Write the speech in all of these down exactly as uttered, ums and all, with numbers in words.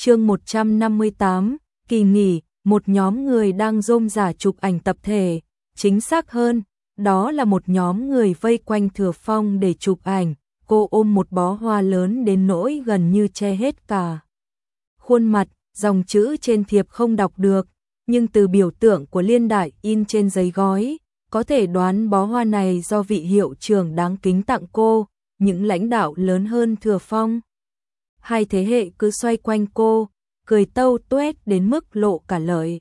Chương một trăm năm mươi tám, kỳ nghỉ, một nhóm người đang rôm rả chụp ảnh tập thể, chính xác hơn, đó là một nhóm người vây quanh Thừa Phong để chụp ảnh, cô ôm một bó hoa lớn đến nỗi gần như che hết cả khuôn mặt, dòng chữ trên thiệp không đọc được, nhưng từ biểu tượng của Liên Đại in trên giấy gói, có thể đoán bó hoa này do vị hiệu trưởng đáng kính tặng cô, những lãnh đạo lớn hơn Thừa Phong. Hai thế hệ cứ xoay quanh cô, cười tâu tuét đến mức lộ cả lời.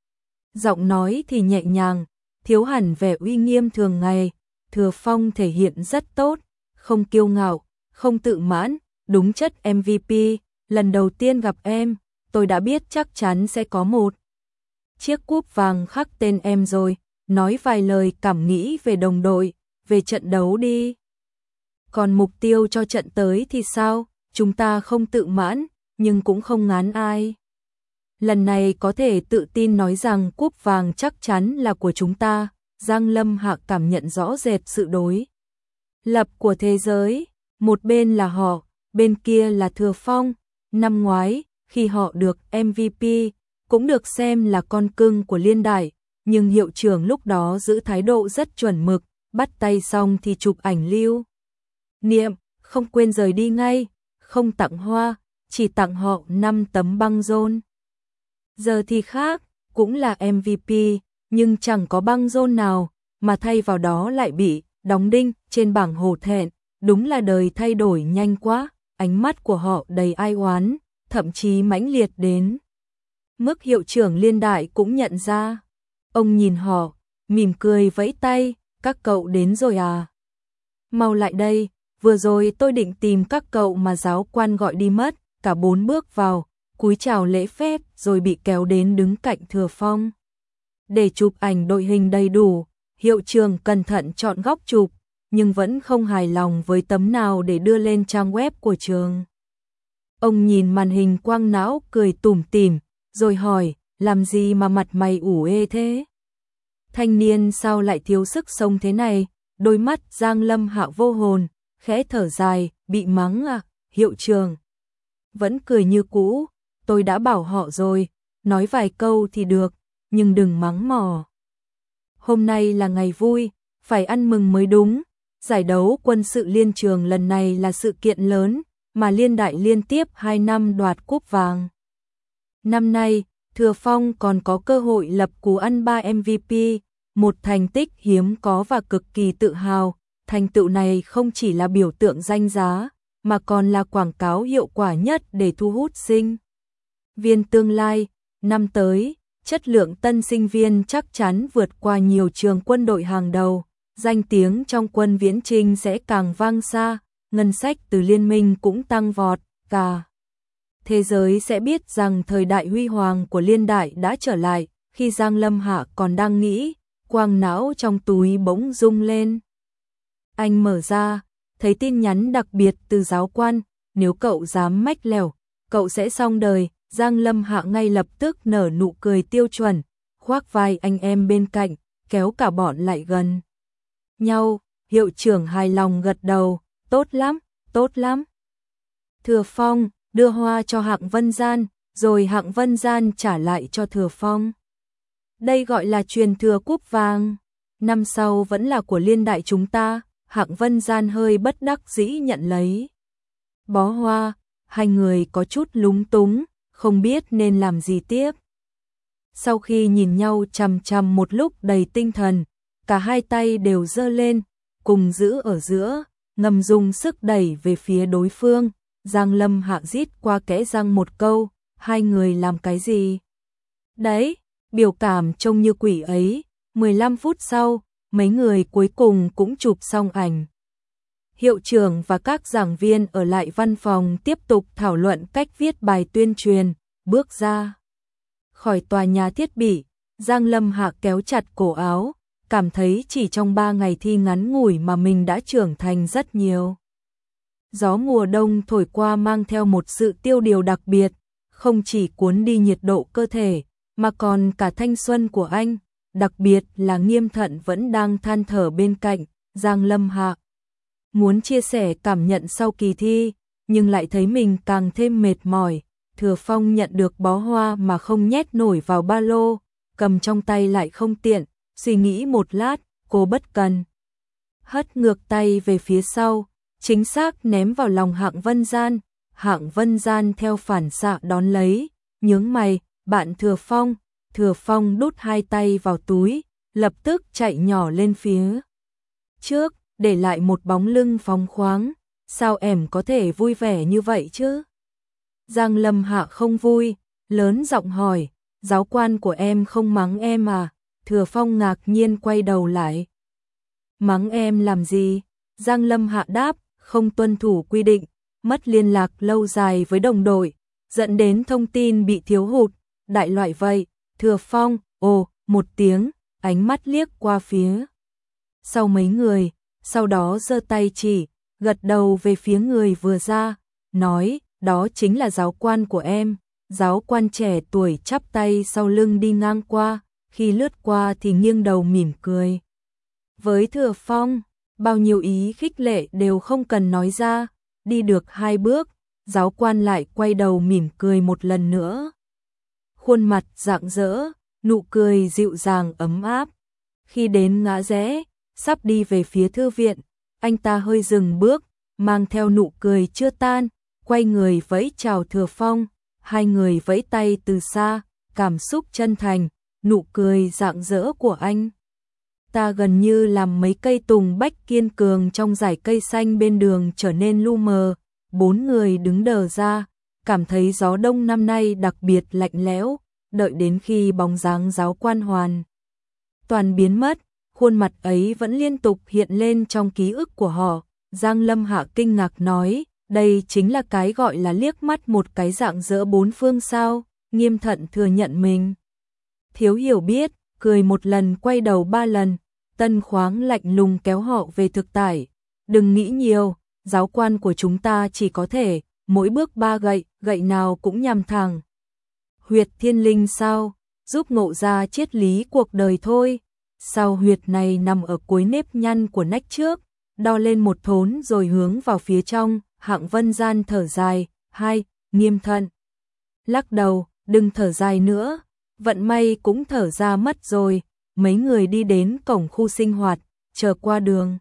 Giọng nói thì nhẹ nhàng, thiếu hẳn vẻ uy nghiêm thường ngày, Thừa Phong thể hiện rất tốt, không kiêu ngạo, không tự mãn, đúng chất em vê pê, lần đầu tiên gặp em, tôi đã biết chắc chắn sẽ có một chiếc cúp vàng khắc tên em rồi, nói vài lời cảm nghĩ về đồng đội, về trận đấu đi. Còn mục tiêu cho trận tới thì sao? Chúng ta không tự mãn, nhưng cũng không ngán ai. Lần này có thể tự tin nói rằng cúp vàng chắc chắn là của chúng ta, Giang Lâm Hạ cảm nhận rõ rệt sự đối lập của thế giới, một bên là họ, bên kia là Thừa Phong. Năm ngoái, khi họ được em vê pê, cũng được xem là con cưng của Liên Đại, nhưng hiệu trưởng lúc đó giữ thái độ rất chuẩn mực, bắt tay xong thì chụp ảnh lưu niệm, không quên rời đi ngay, không tặng hoa, chỉ tặng họ năm tấm băng rôn. Giờ thì khác, cũng là em vê pê, nhưng chẳng có băng rôn nào, mà thay vào đó lại bị đóng đinh trên bảng hổ thẹn, đúng là đời thay đổi nhanh quá, ánh mắt của họ đầy ai oán, thậm chí mãnh liệt đến mức hiệu trưởng Liên Đại cũng nhận ra. Ông nhìn họ, mỉm cười vẫy tay, các cậu đến rồi à? Mau lại đây, vừa rồi tôi định tìm các cậu mà giáo quan gọi đi mất, cả bốn bước vào, cúi chào lễ phép rồi bị kéo đến đứng cạnh Thừa Phong. Để chụp ảnh đội hình đầy đủ, hiệu trưởng cẩn thận chọn góc chụp, nhưng vẫn không hài lòng với tấm nào để đưa lên trang web của trường. Ông nhìn màn hình quang não cười tủm tỉm, rồi hỏi, làm gì mà mặt mày ủ ê thế? Thanh niên sao lại thiếu sức sống thế này? Đôi mắt Giang Lâm Hạ vô hồn, khẽ thở dài, bị mắng à? Hiệu trưởng vẫn cười như cũ, tôi đã bảo họ rồi, nói vài câu thì được, nhưng đừng mắng mỏ. Hôm nay là ngày vui, phải ăn mừng mới đúng. Giải đấu quân sự liên trường lần này là sự kiện lớn, mà Liên Đại liên tiếp hai năm đoạt cúp vàng. Năm nay, Thừa Phong còn có cơ hội lập cú ăn ba em vê pê, một thành tích hiếm có và cực kỳ tự hào. Thành tựu này không chỉ là biểu tượng danh giá, mà còn là quảng cáo hiệu quả nhất để thu hút sinh viên tương lai. Năm tới, chất lượng tân sinh viên chắc chắn vượt qua nhiều trường quân đội hàng đầu, danh tiếng trong quân viễn chinh sẽ càng vang xa, ngân sách từ liên minh cũng tăng vọt, cả thế giới sẽ biết rằng thời đại huy hoàng của Liên Đại đã trở lại. Khi Giang Lâm Hạ còn đang nghĩ, quang não trong túi bỗng rung lên. Anh mở ra, thấy tin nhắn đặc biệt từ giáo quan, nếu cậu dám mách lèo, cậu sẽ xong đời. Giang Lâm Hạ ngay lập tức nở nụ cười tiêu chuẩn, khoác vai anh em bên cạnh, kéo cả bọn lại gần nhau. Hiệu trưởng hài lòng gật đầu, tốt lắm, tốt lắm. Thừa Phong đưa hoa cho Hạng Vân Gian, rồi Hạng Vân Gian trả lại cho Thừa Phong. Đây gọi là truyền thừa cúp vàng, năm sau vẫn là của Liên Đại chúng ta. Hạng Vân Gian hơi bất đắc dĩ nhận lấy bó hoa, hai người có chút lúng túng, không biết nên làm gì tiếp. Sau khi nhìn nhau chằm chằm một lúc đầy tinh thần, cả hai tay đều giơ lên, cùng giữ ở giữa, ngầm dùng sức đẩy về phía đối phương. Giang Lâm Hạ rít qua kẽ răng một câu, hai người làm cái gì? Đấy, biểu cảm trông như quỷ ấy. mười lăm phút sau, mấy người cuối cùng cũng chụp xong ảnh. Hiệu trưởng và các giảng viên ở lại văn phòng tiếp tục thảo luận cách viết bài tuyên truyền. Bước ra khỏi tòa nhà thiết bị, Giang Lâm Hạ kéo chặt cổ áo, cảm thấy chỉ trong ba ngày thi ngắn ngủi mà mình đã trưởng thành rất nhiều. Gió mùa đông thổi qua mang theo một sự tiêu điều đặc biệt, không chỉ cuốn đi nhiệt độ cơ thể, mà còn cả thanh xuân của anh, đặc biệt là Nghiêm Thận vẫn đang than thở bên cạnh. Giang Lâm Hạ muốn chia sẻ cảm nhận sau kỳ thi, nhưng lại thấy mình càng thêm mệt mỏi, Thừa Phong nhận được bó hoa mà không nhét nổi vào ba lô, cầm trong tay lại không tiện, suy nghĩ một lát, cô bất cần hất ngược tay về phía sau, chính xác ném vào lòng Hạng Vân Gian. Hạng Vân Gian theo phản xạ đón lấy, nhướng mày, bạn Thừa Phong. Thừa Phong đút hai tay vào túi, lập tức chạy nhỏ lên phía trước, để lại một bóng lưng phóng khoáng. Sao em có thể vui vẻ như vậy chứ? Giang Lâm Hạ không vui, lớn giọng hỏi, giáo quan của em không mắng em à? Thừa Phong ngạc nhiên quay đầu lại. Mắng em làm gì? Giang Lâm Hạ đáp, không tuân thủ quy định, mất liên lạc lâu dài với đồng đội, dẫn đến thông tin bị thiếu hụt, đại loại vậy. Thừa Phong, ồ, một tiếng, ánh mắt liếc qua phía sau mấy người, sau đó giơ tay chỉ, gật đầu về phía người vừa ra, nói, đó chính là giáo quan của em. Giáo quan trẻ tuổi chắp tay sau lưng đi ngang qua, khi lướt qua thì nghiêng đầu mỉm cười. Với Thừa Phong, bao nhiêu ý khích lệ đều không cần nói ra, đi được hai bước, giáo quan lại quay đầu mỉm cười một lần nữa. Khuôn mặt rạng rỡ, nụ cười dịu dàng ấm áp. Khi đến ngã rẽ, sắp đi về phía thư viện, anh ta hơi dừng bước, mang theo nụ cười chưa tan, quay người vẫy chào Thừa Phong. Hai người vẫy tay từ xa, cảm xúc chân thành, nụ cười rạng rỡ của anh ta gần như làm mấy cây tùng bách kiên cường trong dải cây xanh bên đường trở nên lu mờ. Bốn người đứng đờ ra, cảm thấy gió đông năm nay đặc biệt lạnh lẽo, đợi đến khi bóng dáng giáo quan hoàn toàn biến mất, khuôn mặt ấy vẫn liên tục hiện lên trong ký ức của họ. Giang Lâm Hạ kinh ngạc nói, đây chính là cái gọi là liếc mắt một cái rạng rỡ bốn phương sao? Nghiêm Thận thừa nhận mình thiếu hiểu biết, cười một lần quay đầu ba lần. Tân Khoáng lạnh lùng kéo họ về thực tại. Đừng nghĩ nhiều, giáo quan của chúng ta chỉ có thể mỗi bước ba gậy, gậy nào cũng nhằm thẳng huyệt thiên linh sao, giúp ngộ ra triết lý cuộc đời thôi. Sao huyệt này nằm ở cuối nếp nhăn của nách trước, đo lên một thốn rồi hướng vào phía trong. Hạng Vân Gian thở dài, hai, Nghiêm Thận lắc đầu, đừng thở dài nữa, vận may cũng thở ra mất rồi. Mấy người đi đến cổng khu sinh hoạt, chờ qua đường.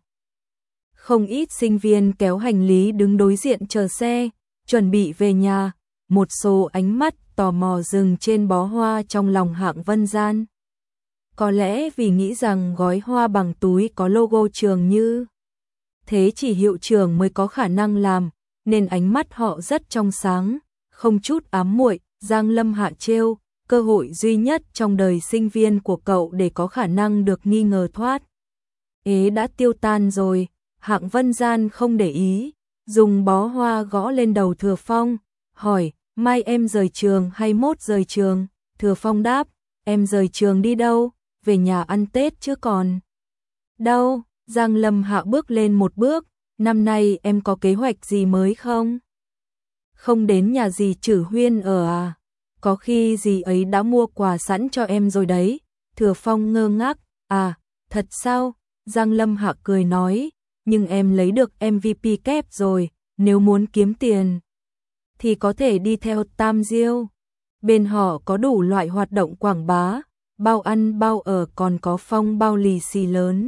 Không ít sinh viên kéo hành lý đứng đối diện chờ xe, chuẩn bị về nhà. Một số ánh mắt tò mò dừng trên bó hoa trong lòng Hạng Vân Gian. Có lẽ vì nghĩ rằng gói hoa bằng túi có logo trường như thế chỉ hiệu trưởng mới có khả năng làm, nên ánh mắt họ rất trong sáng, không chút ám muội. Giang Lâm Hạ trêu, cơ hội duy nhất trong đời sinh viên của cậu để có khả năng được nghi ngờ thoát ế đã tiêu tan rồi. Hạng Vân Gian không để ý, dùng bó hoa gõ lên đầu Thừa Phong, hỏi, mai em rời trường hay mốt rời trường? Thừa Phong đáp, em rời trường đi đâu? Về nhà ăn Tết chứ còn đâu. Giang Lâm Hạ bước lên một bước, năm nay em có kế hoạch gì mới không? Không đến nhà dì Trử Huyên ở à? Có khi dì ấy đã mua quà sẵn cho em rồi đấy. Thừa Phong ngơ ngác, à, thật sao? Giang Lâm Hạ cười nói, nhưng em lấy được em vê pê kép rồi, nếu muốn kiếm tiền thì có thể đi theo Tam Diêu. Bên họ có đủ loại hoạt động quảng bá, bao ăn bao ở, còn có phong bao lì xì lớn.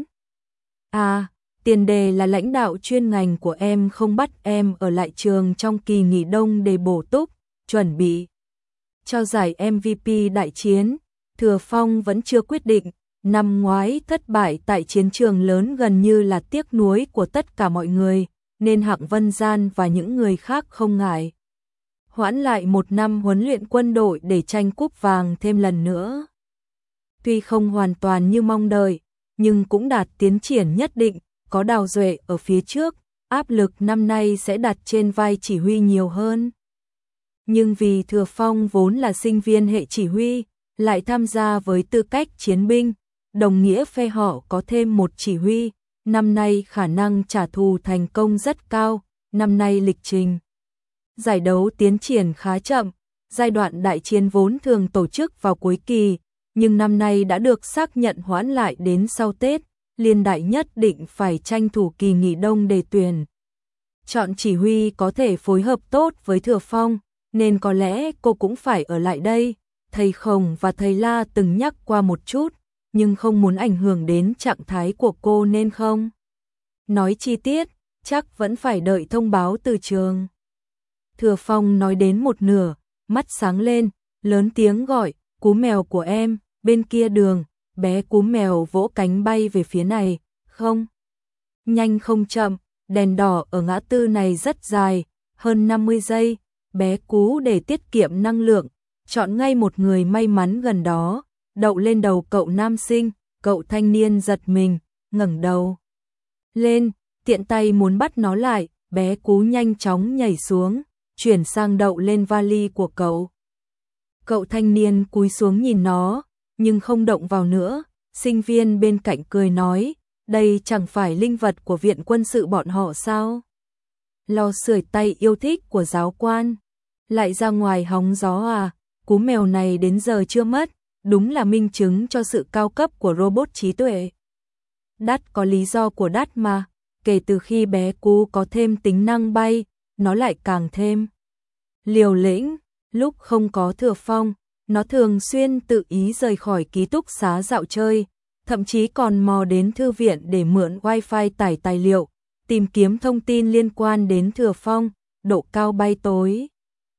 À, tiền đề là lãnh đạo chuyên ngành của em không bắt em ở lại trường trong kỳ nghỉ đông để bổ túc, chuẩn bị cho giải em vê pê đại chiến. Thừa Phong vẫn chưa quyết định, năm ngoái thất bại tại chiến trường lớn gần như là tiếc nuối của tất cả mọi người, nên Hạng Vân Gian và những người khác không ngại hoãn lại một năm huấn luyện quân đội để tranh cúp vàng thêm lần nữa. Tuy không hoàn toàn như mong đợi, nhưng cũng đạt tiến triển nhất định, có Đào Duệ ở phía trước, áp lực năm nay sẽ đặt trên vai chỉ huy nhiều hơn. Nhưng vì Thừa Phong vốn là sinh viên hệ chỉ huy, lại tham gia với tư cách chiến binh, đồng nghĩa phe họ có thêm một chỉ huy, năm nay khả năng trả thù thành công rất cao. Năm nay lịch trình giải đấu tiến triển khá chậm, giai đoạn đại chiến vốn thường tổ chức vào cuối kỳ, nhưng năm nay đã được xác nhận hoãn lại đến sau Tết. Liên đại nhất định phải tranh thủ kỳ nghỉ đông để tuyển chọn chỉ huy có thể phối hợp tốt với Thừa Phong, nên có lẽ cô cũng phải ở lại đây. Thầy Khổng và thầy La từng nhắc qua một chút, nhưng không muốn ảnh hưởng đến trạng thái của cô nên không nói chi tiết, chắc vẫn phải đợi thông báo từ trường. Thừa Phong nói đến một nửa, mắt sáng lên, lớn tiếng gọi, Cú mèo của em, bên kia đường. Bé Cú mèo vỗ cánh bay về phía này, không nhanh không chậm, đèn đỏ ở ngã tư này rất dài, hơn năm mươi giây, bé Cú để tiết kiệm năng lượng, chọn ngay một người may mắn gần đó, đậu lên đầu cậu nam sinh. Cậu thanh niên giật mình, ngẩng đầu lên, tiện tay muốn bắt nó lại, bé Cú nhanh chóng nhảy xuống, chuyển sang đậu lên vali của cậu. Cậu thanh niên cúi xuống nhìn nó, nhưng không động vào nữa. Sinh viên bên cạnh cười nói, đây chẳng phải linh vật của viện quân sự bọn họ sao? Lò sưởi tay yêu thích của giáo quan, lại ra ngoài hóng gió à? Cú mèo này đến giờ chưa mất, đúng là minh chứng cho sự cao cấp của robot trí tuệ. Đắt có lý do của đắt mà, kể từ khi bé Cú có thêm tính năng bay, nó lại càng thêm liều lĩnh. Lúc không có Thừa Phong, nó thường xuyên tự ý rời khỏi ký túc xá dạo chơi, thậm chí còn mò đến thư viện để mượn wifi tải tài liệu, tìm kiếm thông tin liên quan đến Thừa Phong. Độ cao bay tối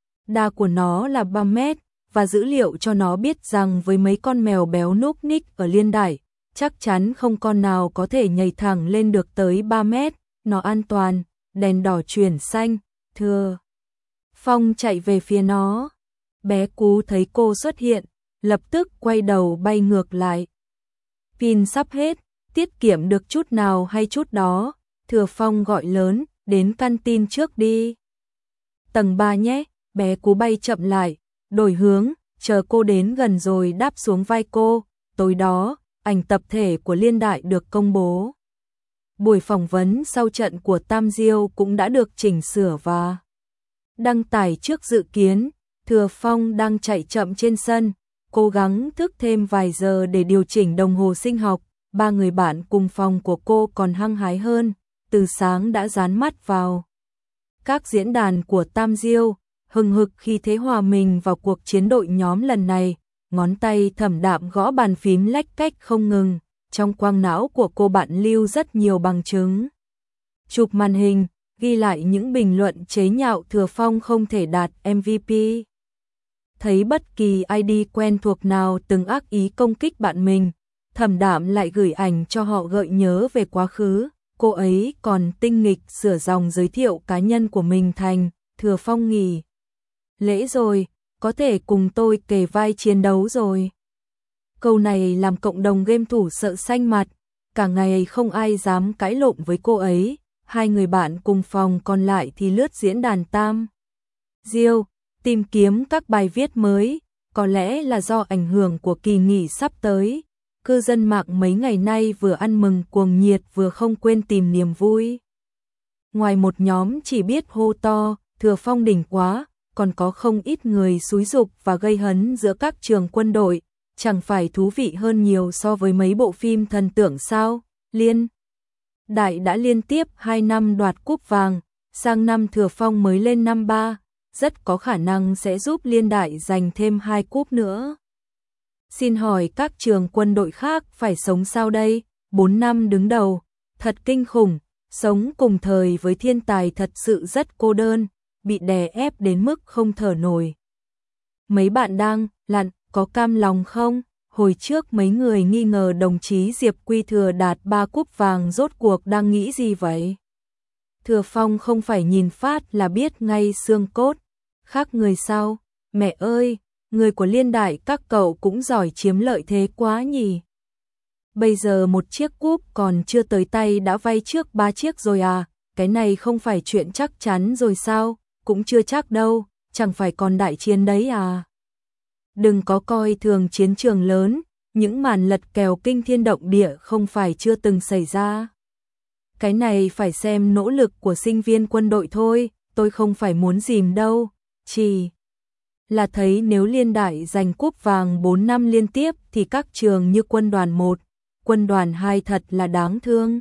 đa của nó là ba mét, và dữ liệu cho nó biết rằng với mấy con mèo béo núp ních ở Liên Đài, chắc chắn không con nào có thể nhảy thẳng lên được tới ba mét, nó an toàn. Đèn đỏ chuyển xanh, Thừa Phong chạy về phía nó. Bé Cú thấy cô xuất hiện, lập tức quay đầu bay ngược lại. Pin sắp hết, tiết kiệm được chút nào hay chút đó. Thừa Phong gọi lớn, đến căn tin trước đi. Tầng ba nhé. Bé Cú bay chậm lại, đổi hướng, chờ cô đến gần rồi đáp xuống vai cô. Tối đó, ảnh tập thể của Liên Đại được công bố. Buổi phỏng vấn sau trận của Tam Diêu cũng đã được chỉnh sửa và đăng tải trước dự kiến. Thừa Phong đang chạy chậm trên sân, cố gắng thức thêm vài giờ để điều chỉnh đồng hồ sinh học. Ba người bạn cùng phòng của cô còn hăng hái hơn, từ sáng đã dán mắt vào các diễn đàn của Tam Diêu, hừng hực khi thế hòa mình vào cuộc chiến đội nhóm lần này. Ngón tay thẩm đạm gõ bàn phím lách cách không ngừng, trong quang não của cô bạn lưu rất nhiều bằng chứng. Chụp màn hình, ghi lại những bình luận chế nhạo Thừa Phong không thể đạt em vê pê. Thấy bất kỳ i đê quen thuộc nào từng ác ý công kích bạn mình, thẩm đạm lại gửi ảnh cho họ gợi nhớ về quá khứ. Cô ấy còn tinh nghịch sửa dòng giới thiệu cá nhân của mình thành Thừa Phong nghỉ lễ rồi, có thể cùng tôi kề vai chiến đấu rồi. Câu này làm cộng đồng game thủ sợ xanh mặt, cả ngày không ai dám cãi lộn với cô ấy. Hai người bạn cùng phòng còn lại thì lướt diễn đàn Tam Diêu, tìm kiếm các bài viết mới, có lẽ là do ảnh hưởng của kỳ nghỉ sắp tới. Cư dân mạng mấy ngày nay vừa ăn mừng cuồng nhiệt vừa không quên tìm niềm vui. Ngoài một nhóm chỉ biết hô to, Thừa Phong đỉnh quá, còn có không ít người xúi giục và gây hấn giữa các trường quân đội, chẳng phải thú vị hơn nhiều so với mấy bộ phim thần tượng sao? Liên Đại đã liên tiếp hai năm đoạt cúp vàng, sang năm Thừa Phong mới lên năm ba, rất có khả năng sẽ giúp Liên Đại giành thêm hai cúp nữa. Xin hỏi các trường quân đội khác phải sống sao đây? Bốn năm đứng đầu, thật kinh khủng, sống cùng thời với thiên tài thật sự rất cô đơn, bị đè ép đến mức không thở nổi. Mấy bạn đang lặn, có cam lòng không? Hồi trước mấy người nghi ngờ đồng chí Diệp Quy Thừa đạt ba cúp vàng rốt cuộc đang nghĩ gì vậy? Thừa Phong không phải nhìn phát là biết ngay xương cốt. Khác người sao? Mẹ ơi, người của Liên Đại các cậu cũng giỏi chiếm lợi thế quá nhỉ? Bây giờ một chiếc cúp còn chưa tới tay đã vay trước ba chiếc rồi à? Cái này không phải chuyện chắc chắn rồi sao? Cũng chưa chắc đâu, chẳng phải còn đại chiến đấy à? Đừng có coi thường chiến trường lớn, những màn lật kèo kinh thiên động địa không phải chưa từng xảy ra. Cái này phải xem nỗ lực của sinh viên quân đội thôi, tôi không phải muốn dìm đâu, chỉ là thấy nếu Liên Đại giành cúp vàng bốn năm liên tiếp thì các trường như quân đoàn một, quân đoàn hai thật là đáng thương.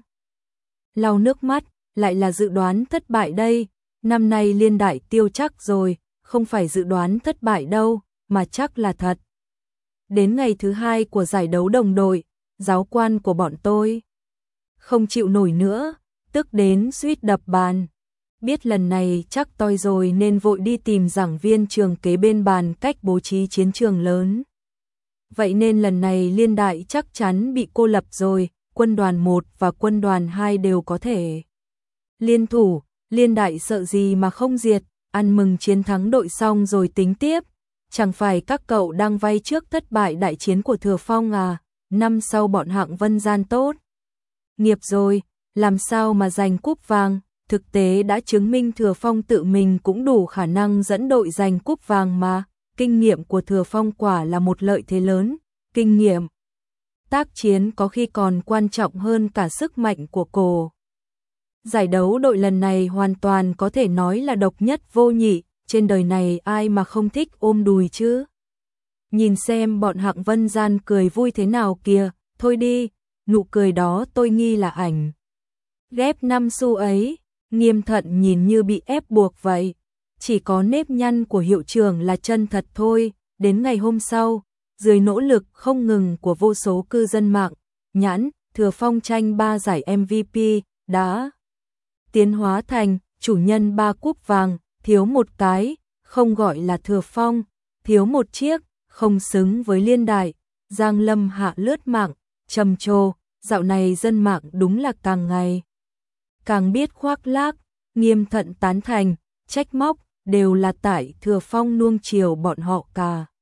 Lau nước mắt, lại là dự đoán thất bại đây, năm nay Liên Đại tiêu chắc rồi, không phải dự đoán thất bại đâu, mà chắc là thật. Đến ngày thứ hai của giải đấu đồng đội, giáo quan của bọn tôi không chịu nổi nữa, tức đến suýt đập bàn. Biết lần này chắc toi rồi nên vội đi tìm giảng viên trường kế bên bàn cách bố trí chiến trường lớn. Vậy nên lần này liên đại chắc chắn bị cô lập rồi, quân đoàn một và quân đoàn hai đều có thể liên thủ, liên đại sợ gì mà không diệt, ăn mừng chiến thắng đội xong rồi tính tiếp. Chẳng phải các cậu đang vay trước thất bại đại chiến của Thừa Phong à, năm sau bọn Hạng Vân Gian tốt nghiệp rồi, làm sao mà giành cúp vàng. Thực tế đã chứng minh Thừa Phong tự mình cũng đủ khả năng dẫn đội giành cúp vàng mà, kinh nghiệm của Thừa Phong quả là một lợi thế lớn, kinh nghiệm tác chiến có khi còn quan trọng hơn cả sức mạnh của cổ. Giải đấu đội lần này hoàn toàn có thể nói là độc nhất vô nhị, trên đời này ai mà không thích ôm đùi chứ. Nhìn xem bọn Hạng Vân Gian cười vui thế nào kìa, thôi đi, nụ cười đó tôi nghi là ảnh ghép năm xu ấy. Nghiêm Thận nhìn như bị ép buộc vậy, chỉ có nếp nhăn của hiệu trưởng là chân thật thôi. Đến ngày hôm sau, dưới nỗ lực không ngừng của vô số cư dân mạng, nhãn Thừa Phong tranh ba giải em vê pê đã tiến hóa thành chủ nhân ba cúp vàng, thiếu một cái, không gọi là Thừa Phong, thiếu một chiếc, không xứng với liên đại. Giang Lâm Hạ lướt mạng, trầm trồ, dạo này dân mạng đúng là càng ngày càng biết khoác lác. Nghiêm Thận tán thành, trách móc, đều là tại Thừa Phong nuông chiều bọn họ cả.